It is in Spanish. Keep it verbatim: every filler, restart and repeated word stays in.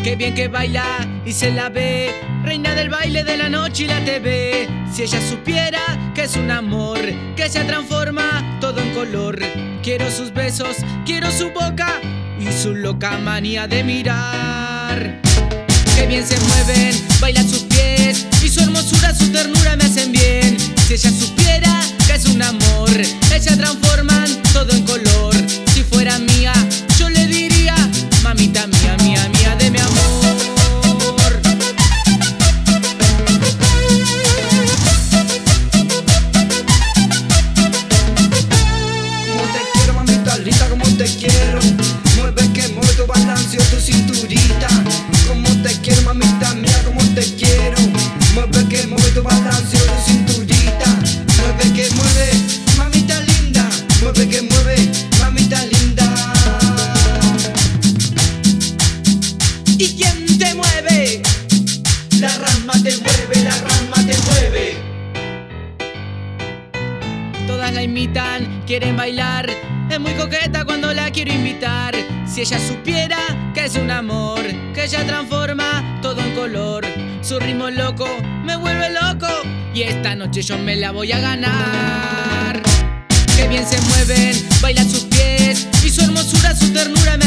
Qué bien que baila y se la ve, reina del baile de la noche y la T V. Si ella supiera que es un amor, que se transforma todo en color. Quiero sus besos, quiero su boca y su loca manía de mirar. Qué bien se mueven, bailan sus pies y su hermosura, su ternura me hacen bien. Si ella supiera que es un amor, ella transforman todo en color. Si fuera mía, yo le diría, mamita mía, mía, mía de mi amor. Como te quiero, mamita linda, como te quiero. Mueve que mueve tu balance o tu cinturita. Como te quiero, mamita mía, como te quiero. Mueve que mueve tu balance o tu cinturita. Mueve que mueve, mamita linda. Mueve que mueve, mamita linda. ¿Y quién te mueve? La rama te mueve, la rama te mueve. Todas la imitan, quieren bailar. Es muy coqueta cuando la quiero invitar. Si ella supiera que es un amor, que ella transforma todo en color. Su ritmo loco me vuelve loco y esta noche yo me la voy a ganar. Qué bien se mueven, bailan sus pies y su hermosura, su ternura me